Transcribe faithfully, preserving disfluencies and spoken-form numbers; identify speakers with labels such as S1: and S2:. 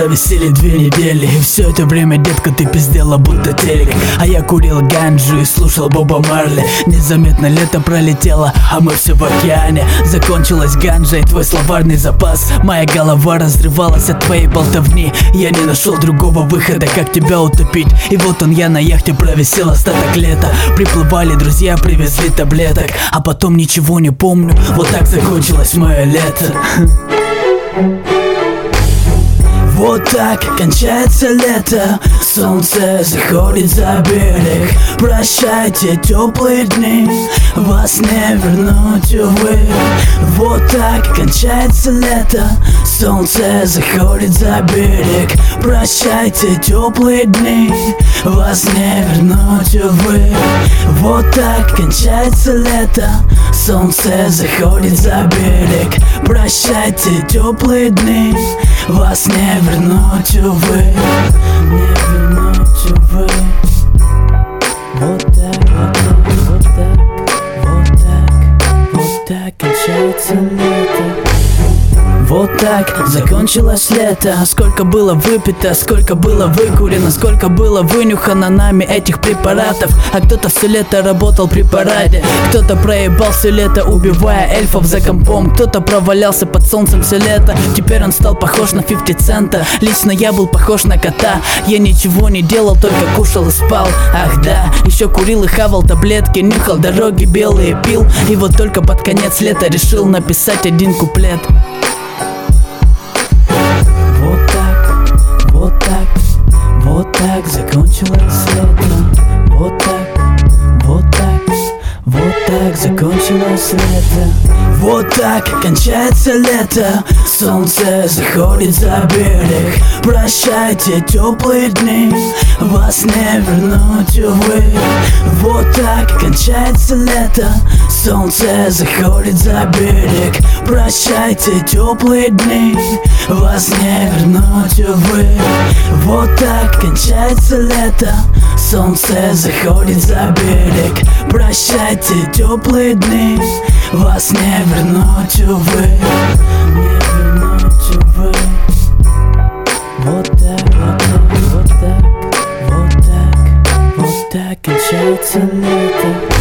S1: провисели две недели. И все это время, детка, ты пиздела будто телек. А я курил ганджу и слушал Боба Марли. Незаметно лето пролетело, а мы все в океане. Закончилась ганджа и твой словарный запас. Моя голова разрывалась от твоей болтовни. Я не нашел другого выхода, как тебя утопить. И вот он, я на яхте провисел остаток лета. Приплывали друзья, привезли таблеток. А потом ничего не помню, вот так закончилось мое лето. Вот так кончается лето, солнце заходит за берег. Прощайте теплые дни, вас не вернуть, увы. Вот так кончается лето, солнце заходит за берег. Прощайте теплые дни, вас не вернуть, увы. Вот так кончается лето, солнце заходит за берег. Прощайте теплые дни, вас не вернуть, увы. Не вернуть, увы. Вот так, вот так, вот так, вот так, вот так кончается лето. Вот так закончилось лето. Сколько было выпито, сколько было выкурено, сколько было вынюхано нами этих препаратов. А кто-то все лето работал при параде, кто-то проебал все лето, убивая эльфов за компом. Кто-то провалялся под солнцем все лето, теперь он стал похож на фифти цента. Лично я был похож на кота. Я ничего не делал, только кушал и спал. Ах да, еще курил и хавал таблетки, нюхал дороги белые, пил. И вот только под конец лета решил написать один куплет. Вот так закончилось лето. Вот так, вот так, вот так закончилось лето. Вот так кончается лето, солнце заходит за берег. Прощайте теплые дни, вас не вернуть, увы. Вот так кончается лето, солнце заходит за берег. Прощайте теплые дни, вас не вернуть, увы. Вот так кончается лето, солнце заходит за берег. Прощайте теплые дни, вас не вернуть, увы. Не вернуть, увы. Вот так, вот так, вот так, вот так, вот так кончается лето.